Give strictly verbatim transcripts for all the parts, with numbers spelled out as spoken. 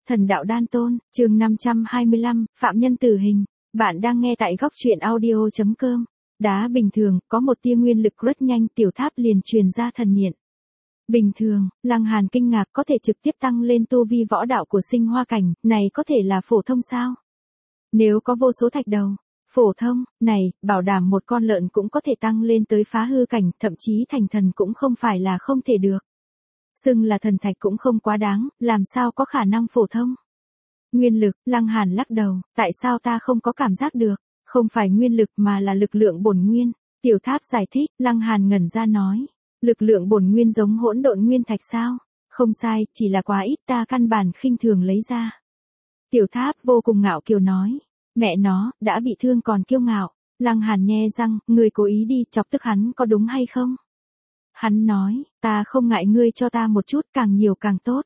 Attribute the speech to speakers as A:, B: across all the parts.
A: Thần đạo đan tôn, chương năm trăm hai mươi lăm, phạm nhân tử hình. Bạn đang nghe tại góc truyện audio chấm com. Đá bình thường, có một tia nguyên lực rất nhanh, Tiểu Tháp liền truyền ra thần niệm. Bình thường, Lăng Hàn kinh ngạc, có thể trực tiếp tăng lên tu vi võ đạo của sinh hoa cảnh, này có thể là phổ thông sao? Nếu có vô số thạch đầu, phổ thông, này, bảo đảm một con lợn cũng có thể tăng lên tới phá hư cảnh, thậm chí thành thần cũng không phải là không thể được. Xưng là thần thạch cũng không quá đáng, làm sao có khả năng phổ thông. Nguyên lực, Lăng Hàn lắc đầu, tại sao ta không có cảm giác được, không phải nguyên lực mà là lực lượng bổn nguyên. Tiểu Tháp giải thích, Lăng Hàn ngẩn ra nói, lực lượng bổn nguyên giống hỗn độn nguyên thạch sao? Không sai, chỉ là quá ít, ta căn bản khinh thường lấy ra. Tiểu Tháp vô cùng ngạo kiều nói, mẹ nó, đã bị thương còn kiêu ngạo. Lăng Hàn nhe răng, ngươi cố ý đi chọc tức hắn có đúng hay không? Hắn nói, ta không ngại ngươi cho ta một chút, càng nhiều càng tốt.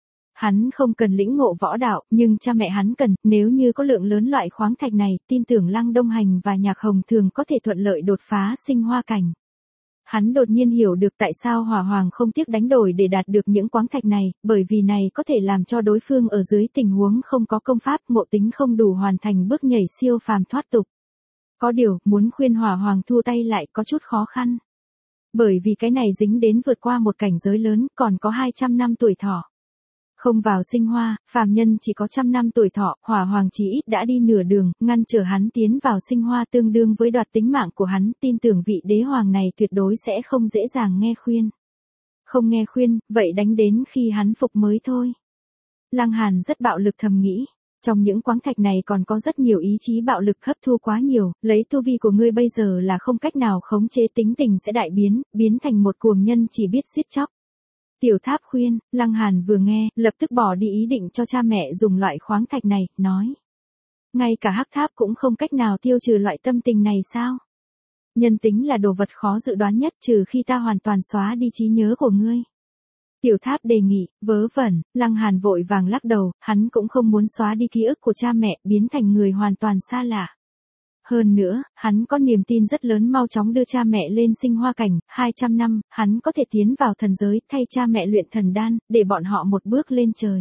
A: Hắn không cần lĩnh ngộ võ đạo, nhưng cha mẹ hắn cần, nếu như có lượng lớn loại khoáng thạch này, tin tưởng Lăng Đông Hành và Nhạc Hồng Thường có thể thuận lợi đột phá sinh hoa cảnh. Hắn đột nhiên hiểu được tại sao Hỏa Hoàng không tiếc đánh đổi để đạt được những khoáng thạch này, bởi vì này có thể làm cho đối phương ở dưới tình huống không có công pháp, ngộ tính không đủ hoàn thành bước nhảy siêu phàm thoát tục. Có điều, muốn khuyên Hỏa Hoàng thu tay lại có chút khó khăn. Bởi vì cái này dính đến vượt qua một cảnh giới lớn, còn có hai trăm năm tuổi thọ. Không vào sinh hoa, phàm nhân chỉ có trăm năm tuổi thọ, Hỏa Hoàng chí ít đã đi nửa đường, ngăn trở hắn tiến vào sinh hoa tương đương với đoạt tính mạng của hắn, tin tưởng vị đế hoàng này tuyệt đối sẽ không dễ dàng nghe khuyên. Không nghe khuyên, vậy đánh đến khi hắn phục mới thôi. Lăng Hàn rất bạo lực thầm nghĩ. Trong những khoáng thạch này còn có rất nhiều ý chí bạo lực hấp thu quá nhiều, lấy tu vi của ngươi bây giờ là không cách nào khống chế, tính tình sẽ đại biến, biến thành một cuồng nhân chỉ biết giết chóc. Tiểu Tháp khuyên, Lăng Hàn vừa nghe, lập tức bỏ đi ý định cho cha mẹ dùng loại khoáng thạch này, nói. Ngay cả Hắc Tháp cũng không cách nào tiêu trừ loại tâm tình này sao? Nhân tính là đồ vật khó dự đoán nhất, trừ khi ta hoàn toàn xóa đi trí nhớ của ngươi. Tiểu Tháp đề nghị, vớ vẩn, Lăng Hàn vội vàng lắc đầu, hắn cũng không muốn xóa đi ký ức của cha mẹ, biến thành người hoàn toàn xa lạ. Hơn nữa, hắn có niềm tin rất lớn mau chóng đưa cha mẹ lên sinh hoa cảnh, hai trăm năm, hắn có thể tiến vào thần giới, thay cha mẹ luyện thần đan, để bọn họ một bước lên trời.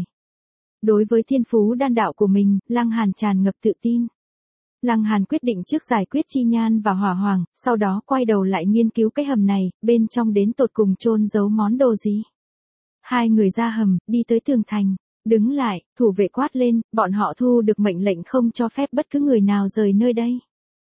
A: Đối với thiên phú đan đạo của mình, Lăng Hàn tràn ngập tự tin. Lăng Hàn quyết định trước giải quyết Chi Nhan và Hỏa Hoàng, sau đó quay đầu lại nghiên cứu cái hầm này, bên trong đến tột cùng chôn giấu món đồ gì. Hai người ra hầm, đi tới tường thành, đứng lại, thủ vệ quát lên, bọn họ thu được mệnh lệnh không cho phép bất cứ người nào rời nơi đây.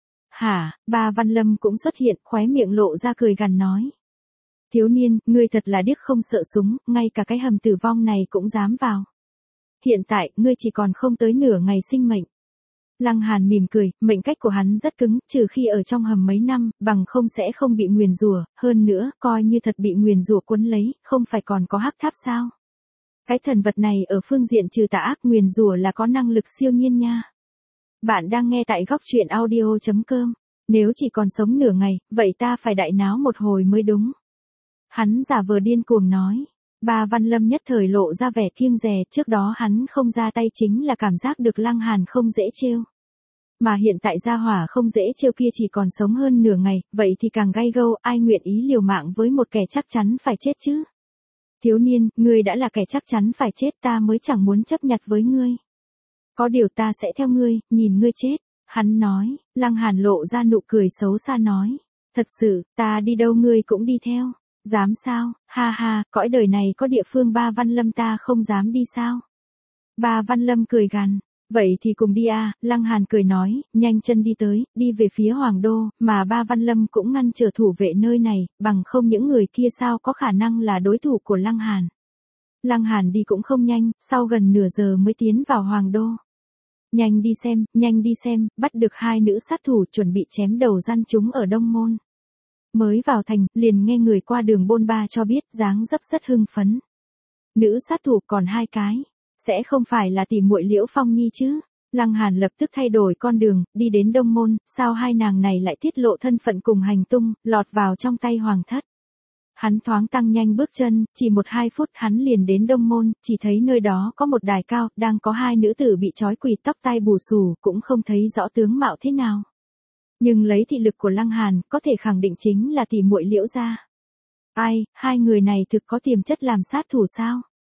A: Hả, Ba Văn Lâm cũng xuất hiện, khóe miệng lộ ra cười gằn nói. Thiếu niên, ngươi thật là điếc không sợ súng, ngay cả cái hầm tử vong này cũng dám vào. Hiện tại, ngươi chỉ còn không tới nửa ngày sinh mệnh. Lăng Hàn mỉm cười, mệnh cách của hắn rất cứng, trừ khi ở trong hầm mấy năm, bằng không sẽ không bị nguyền rủa, hơn nữa, coi như thật bị nguyền rủa quấn lấy, không phải còn có Hắc Tháp sao? Cái thần vật này ở phương diện trừ tà ác nguyền rủa là có năng lực siêu nhiên nha. Bạn đang nghe tại góc truyện audio chấm com. Nếu chỉ còn sống nửa ngày, vậy ta phải đại náo một hồi mới đúng. Hắn giả vờ điên cuồng nói. Ba Văn Lâm nhất thời lộ ra vẻ kiêng dè, trước đó hắn không ra tay chính là cảm giác được Lăng Hàn không dễ trêu. Mà hiện tại gia hỏa không dễ trêu kia chỉ còn sống hơn nửa ngày, vậy thì càng gay gâu, ai nguyện ý liều mạng với một kẻ chắc chắn phải chết chứ. Thiếu niên, ngươi đã là kẻ chắc chắn phải chết, ta mới chẳng muốn chấp nhặt với ngươi. Có điều ta sẽ theo ngươi, nhìn ngươi chết. Hắn nói, Lăng Hàn lộ ra nụ cười xấu xa nói. Thật sự, ta đi đâu ngươi cũng đi theo. Dám sao, ha ha, cõi đời này có địa phương Ba Văn Lâm ta không dám đi sao? Ba Văn Lâm cười gằn, vậy thì cùng đi à, Lăng Hàn cười nói, nhanh chân đi tới, đi về phía Hoàng Đô, mà Ba Văn Lâm cũng ngăn trở thủ vệ nơi này, bằng không những người kia sao có khả năng là đối thủ của Lăng Hàn. Lăng Hàn đi cũng không nhanh, sau gần nửa giờ mới tiến vào Hoàng Đô. Nhanh đi xem, nhanh đi xem, bắt được hai nữ sát thủ chuẩn bị chém đầu gian chúng ở Đông Môn. Mới vào thành, liền nghe người qua đường bôn ba cho biết dáng dấp rất hưng phấn. Nữ sát thủ còn hai cái, sẽ không phải là tỷ muội Liễu Phong Nhi chứ? Lăng Hàn lập tức thay đổi con đường, đi đến Đông Môn, sao hai nàng này lại tiết lộ thân phận cùng hành tung, lọt vào trong tay Hoàng thất. Hắn thoáng tăng nhanh bước chân, chỉ một hai phút hắn liền đến Đông Môn, chỉ thấy nơi đó có một đài cao, đang có hai nữ tử bị trói quỳ tóc tai bù xù, cũng không thấy rõ tướng mạo thế nào. Nhưng lấy thị lực của Lăng Hàn, có thể khẳng định chính là tỷ muội Liễu gia. Ai, hai người này thực có tiềm chất làm sát thủ sao?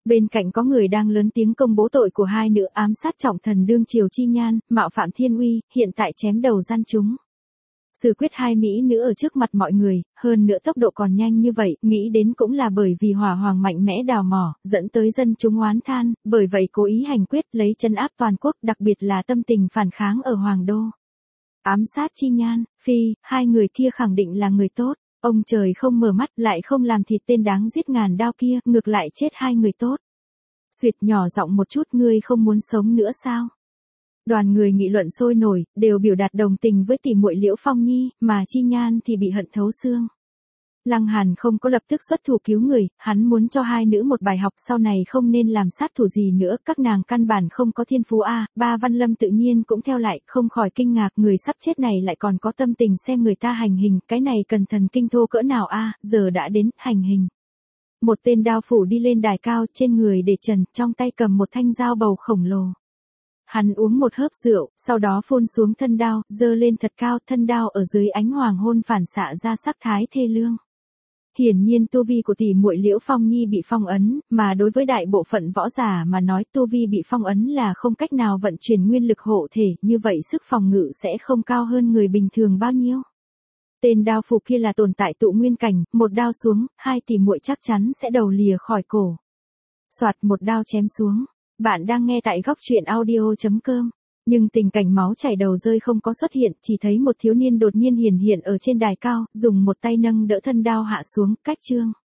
A: Bên cạnh có người đang lớn tiếng công bố tội của hai nữ ám sát trọng thần đương triều Chi Nhan, mạo phạm thiên uy, hiện tại chém đầu gian chúng. Xử quyết hai mỹ nữ ở trước mặt mọi người, hơn nữa tốc độ còn nhanh như vậy, nghĩ đến cũng là bởi vì hỏa hoàng mạnh mẽ đào mỏ, dẫn tới dân chúng oán than, bởi vậy cố ý hành quyết lấy trấn áp toàn quốc, đặc biệt là tâm tình phản kháng ở Hoàng Đô. Ám sát Chi Nhan, Phi, hai người kia khẳng định là người tốt, ông trời không mở mắt lại không làm thịt tên đáng giết ngàn đao kia, ngược lại chết hai người tốt. Xuyệt nhỏ giọng một chút, ngươi không muốn sống nữa sao? Đoàn người nghị luận sôi nổi, đều biểu đạt đồng tình với tỷ muội Liễu Phong Nhi, mà Chi Nhan thì bị hận thấu xương. Lăng Hàn không có lập tức xuất thủ cứu người, hắn muốn cho hai nữ một bài học sau này không nên làm sát thủ gì nữa, các nàng căn bản không có thiên phú a. Ba Văn Lâm tự nhiên cũng theo lại, không khỏi kinh ngạc, người sắp chết này lại còn có tâm tình xem người ta hành hình, cái này cần thần kinh thô cỡ nào a, giờ đã đến, hành hình. Một tên đao phủ đi lên đài cao, trên người để trần, trong tay cầm một thanh dao bầu khổng lồ. Hắn uống một hớp rượu, sau đó phun xuống thân đao, giơ lên thật cao, thân đao ở dưới ánh hoàng hôn phản xạ ra sắc thái thê lương. Hiển nhiên tu vi của tỷ muội Liễu Phong Nhi bị phong ấn, mà đối với đại bộ phận võ giả mà nói tu vi bị phong ấn là không cách nào vận chuyển nguyên lực hộ thể, như vậy sức phòng ngự sẽ không cao hơn người bình thường bao nhiêu. Tên đao phủ kia là tồn tại tụ nguyên cảnh, một đao xuống, hai tỷ muội chắc chắn sẽ đầu lìa khỏi cổ. Soạt một đao chém xuống. Bạn đang nghe tại góc truyện audio chấm com. Nhưng tình cảnh máu chảy đầu rơi không có xuất hiện, chỉ thấy một thiếu niên đột nhiên hiển hiện ở trên đài cao, dùng một tay nâng đỡ thân đao hạ xuống, cách chương.